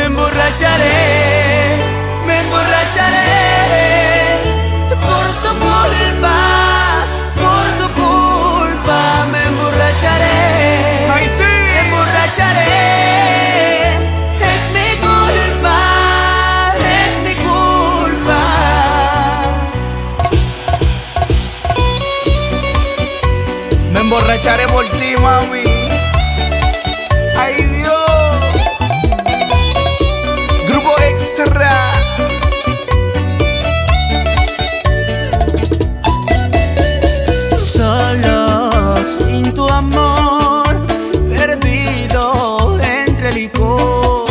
me emborracharé por tu culpa, me emborracharé. ¡Ay, sí! Me emborracharé, es mi culpa, es mi culpa. Me emborracharé por ti, mami. ¡Ay, Dios! Grupo Extra. Solo sin tu amor, perdido entre licor.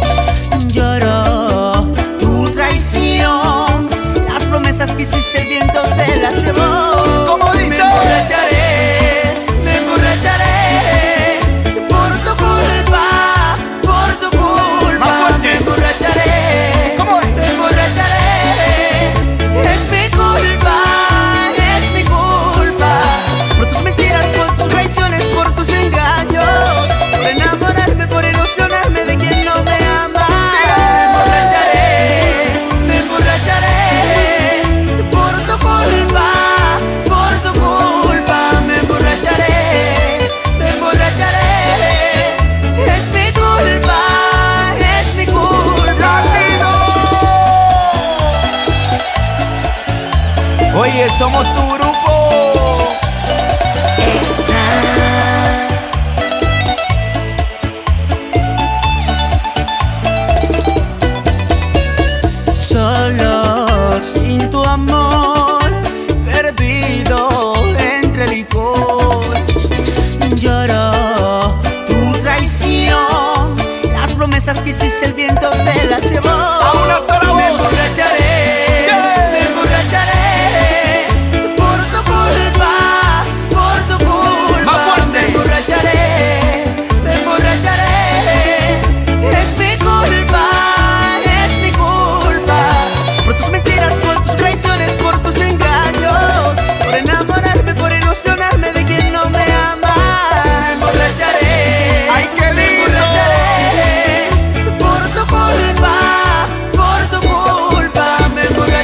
Lloró tu traición, las promesas que hiciste el viento se las llevó. ¿Cómo dice? Me emborracharé por tu culpa, Más fuerte. me emborracharé. ¿Cómo es? Me emborracharé, es mi culpa, es mi culpa. Por tus mentiras, por tus traiciones, por tus engaños, por enamorarme, por ilusionarme de quien no me ama. Me emborracharé por tu culpa, me emborracharé, es mi culpa, es mi culpa. Oye, somos tu grupo Extra. Solo sin tu amor, perdido entre licor. Lloró tu traición, las promesas que hiciste el viento se las llevó. a una sola Me voz. emborracharé, me emborracharé por tu culpa, Más fuerte. me emborracharé, es mi culpa, es mi culpa. Por tus mentiras, por tus traiciones, por tus engaños, por enamorarme, por ilusionarme de quien no me ama. Me emborracharé, ¡Ay, qué me lindo! emborracharé por tu culpa, me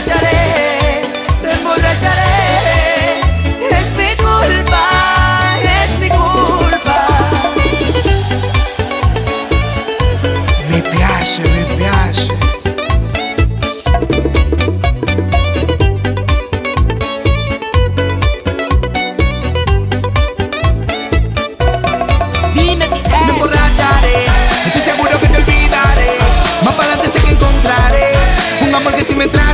emborracharé, es mi culpa, es mi culpa. Mi piace, mi piace. Dime qué Me es. emborracharé, estoy seguro que te olvidaré. Más para adelante sé que encontraré un amor que si me trae